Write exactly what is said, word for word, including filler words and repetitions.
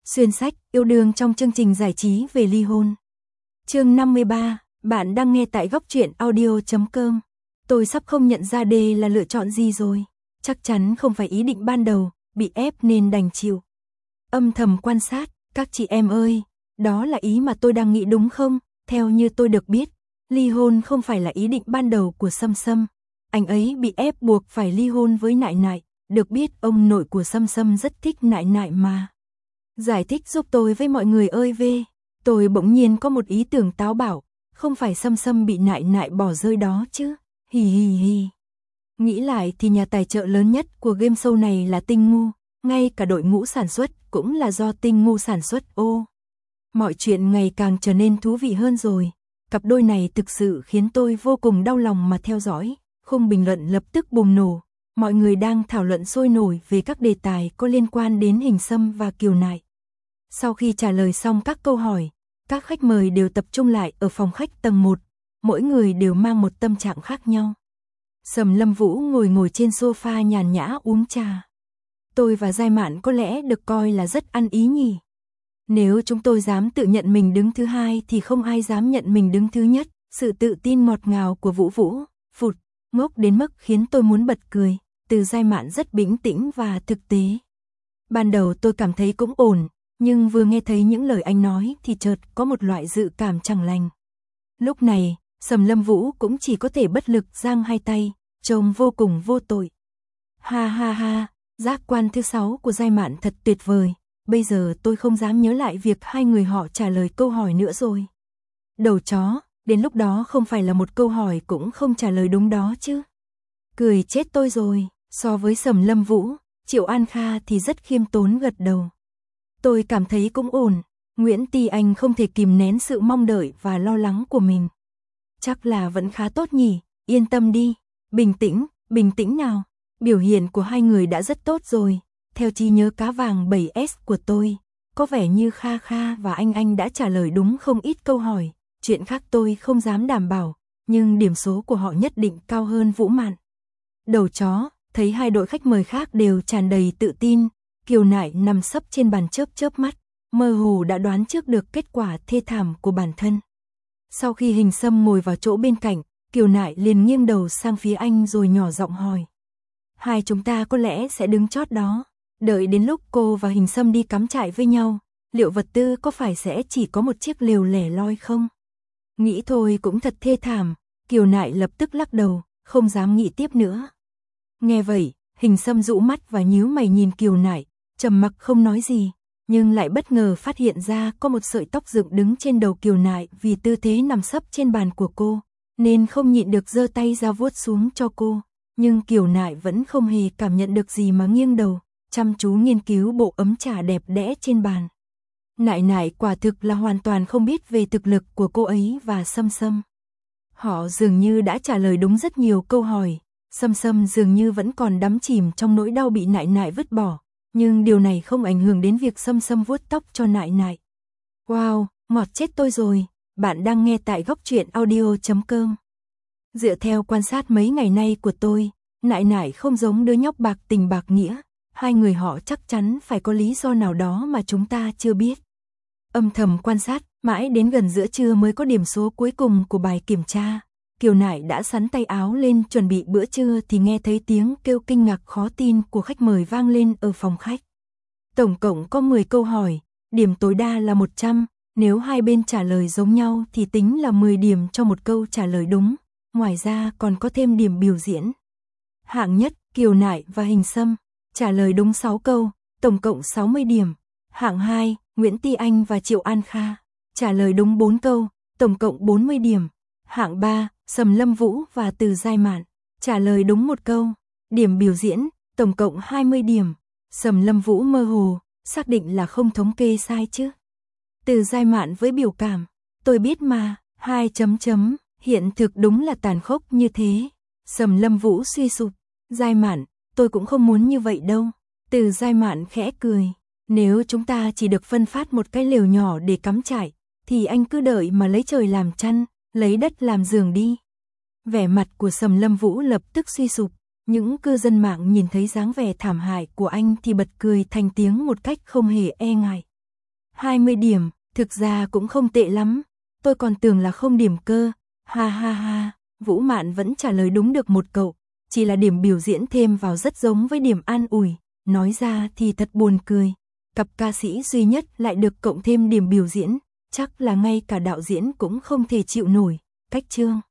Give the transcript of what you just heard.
Xuyên sách, yêu đương trong chương trình giải trí về ly hôn. Chương năm mươi ba, bạn đang nghe tại góc truyện audio chấm com. Tôi sắp không nhận ra đây là lựa chọn gì rồi. Chắc chắn không phải ý định ban đầu, bị ép nên đành chịu. Âm thầm quan sát, các chị em ơi, đó là ý mà tôi đang nghĩ đúng không? Theo như tôi được biết, ly hôn không phải là ý định ban đầu của Sâm Sâm. Anh ấy bị ép buộc phải ly hôn với Nại Nại, được biết ông nội của Sâm Sâm rất thích Nại Nại mà. Giải thích giúp tôi với mọi người ơi về. Tôi bỗng nhiên có một ý tưởng táo bạo, không phải Sâm Sâm bị Nại Nại bỏ rơi đó chứ. Hì hì hì. Nghĩ lại thì nhà tài trợ lớn nhất của game show này là Tinh Ngu, ngay cả đội ngũ sản xuất cũng là do Tinh Ngu sản xuất. Ô, mọi chuyện ngày càng trở nên thú vị hơn rồi. Cặp đôi này thực sự khiến tôi vô cùng đau lòng mà theo dõi. Khung bình luận lập tức bùng nổ. Mọi người đang thảo luận sôi nổi về các đề tài có liên quan đến Hình Sâm và Kiều Nại. Sau khi trả lời xong các câu hỏi, các khách mời đều tập trung lại ở phòng khách tầng một, mỗi người đều mang một tâm trạng khác nhau. Sầm Lâm Vũ ngồi ngồi trên sofa nhàn nhã uống trà. Tôi và Giai Mạn có lẽ được coi là rất ăn ý nhỉ. Nếu chúng tôi dám tự nhận mình đứng thứ hai thì không ai dám nhận mình đứng thứ nhất. Sự tự tin ngọt ngào của Vũ Vũ, phụt, ngốc đến mức khiến tôi muốn bật cười. Từ Giai Mạn rất bình tĩnh và thực tế. Ban đầu tôi cảm thấy cũng ổn, nhưng vừa nghe thấy những lời anh nói thì chợt có một loại dự cảm chẳng lành. Lúc này, Sầm Lâm Vũ cũng chỉ có thể bất lực giang hai tay, trông vô cùng vô tội. Ha ha ha, giác quan thứ sáu của Giai Mạn thật tuyệt vời, bây giờ tôi không dám nhớ lại việc hai người họ trả lời câu hỏi nữa rồi. Đầu chó, đến lúc đó không phải là một câu hỏi cũng không trả lời đúng đó chứ. Cười chết tôi rồi, so với Sầm Lâm Vũ, Triệu An Kha thì rất khiêm tốn gật đầu. Tôi cảm thấy cũng ổn, Nguyễn Ti Anh không thể kìm nén sự mong đợi và lo lắng của mình. Chắc là vẫn khá tốt nhỉ, yên tâm đi, bình tĩnh, bình tĩnh nào, biểu hiện của hai người đã rất tốt rồi. Theo trí nhớ cá vàng bảy S của tôi, có vẻ như Kha Kha và Anh Anh đã trả lời đúng không ít câu hỏi, chuyện khác tôi không dám đảm bảo, nhưng điểm số của họ nhất định cao hơn Vũ Mạn. Đầu chó, thấy hai đội khách mời khác đều tràn đầy tự tin, Kiều Nại nằm sấp trên bàn chớp chớp mắt, mơ hồ đã đoán trước được kết quả thê thảm của bản thân. Sau khi Hình Sâm ngồi vào chỗ bên cạnh, Kiều Nại liền nghiêng đầu sang phía anh rồi nhỏ giọng hỏi. Hai chúng ta có lẽ sẽ đứng chót đó, đợi đến lúc cô và Hình Sâm đi cắm trại với nhau, liệu vật tư có phải sẽ chỉ có một chiếc lều lẻ loi không? Nghĩ thôi cũng thật thê thảm, Kiều Nại lập tức lắc đầu, không dám nghĩ tiếp nữa. Nghe vậy, Hình Sâm dụ mắt và nhíu mày nhìn Kiều Nại, trầm mặc không nói gì, nhưng lại bất ngờ phát hiện ra có một sợi tóc dựng đứng trên đầu Kiều Nại vì tư thế nằm sấp trên bàn của cô, nên không nhịn được giơ tay ra vuốt xuống cho cô, nhưng Kiều Nại vẫn không hề cảm nhận được gì mà nghiêng đầu, chăm chú nghiên cứu bộ ấm trà đẹp đẽ trên bàn. Nại Nại quả thực là hoàn toàn không biết về thực lực của cô ấy và Sâm Sâm. Họ dường như đã trả lời đúng rất nhiều câu hỏi. Sâm Sâm dường như vẫn còn đắm chìm trong nỗi đau bị Nại Nại vứt bỏ, nhưng điều này không ảnh hưởng đến việc Sâm Sâm vuốt tóc cho Nại Nại. Wow, ngọt chết tôi rồi, bạn đang nghe tại góc truyện audio chấm com. Dựa theo quan sát mấy ngày nay của tôi, Nại Nại không giống đứa nhóc bạc tình bạc nghĩa, hai người họ chắc chắn phải có lý do nào đó mà chúng ta chưa biết. Âm thầm quan sát, mãi đến gần giữa trưa mới có điểm số cuối cùng của bài kiểm tra. Kiều Nại đã sắn tay áo lên chuẩn bị bữa trưa thì nghe thấy tiếng kêu kinh ngạc khó tin của khách mời vang lên ở phòng khách. Tổng cộng có mười câu hỏi, điểm tối đa là một trăm, nếu hai bên trả lời giống nhau thì tính là mười điểm cho một câu trả lời đúng, ngoài ra còn có thêm điểm biểu diễn. Hạng nhất, Kiều Nại và Hình Sâm, trả lời đúng sáu câu, tổng cộng sáu mươi điểm. Hạng hai, Nguyễn Ti Anh và Triệu An Kha, trả lời đúng bốn câu, tổng cộng bốn mươi điểm. Hạng ba, Sầm Lâm Vũ và Từ Giai Mạn, trả lời đúng một câu, điểm biểu diễn, tổng cộng hai mươi điểm. Sầm Lâm Vũ mơ hồ, xác định là không thống kê sai chứ. Từ Giai Mạn với biểu cảm, tôi biết mà, hai chấm chấm, hiện thực đúng là tàn khốc như thế. Sầm Lâm Vũ suy sụp, Giai Mạn, tôi cũng không muốn như vậy đâu. Từ Giai Mạn khẽ cười, nếu chúng ta chỉ được phân phát một cái lều nhỏ để cắm trại, thì anh cứ đợi mà lấy trời làm chăn, lấy đất làm giường đi. Vẻ mặt của Sầm Lâm Vũ lập tức suy sụp, những cư dân mạng nhìn thấy dáng vẻ thảm hại của anh thì bật cười thành tiếng một cách không hề e ngại. hai mươi điểm, thực ra cũng không tệ lắm. Tôi còn tưởng là không điểm cơ. Ha ha ha, Vũ Mạn vẫn trả lời đúng được một cậu. Chỉ là điểm biểu diễn thêm vào rất giống với điểm an ủi. Nói ra thì thật buồn cười. Cặp ca sĩ duy nhất lại được cộng thêm điểm biểu diễn. Chắc là ngay cả đạo diễn cũng không thể chịu nổi. Cách chương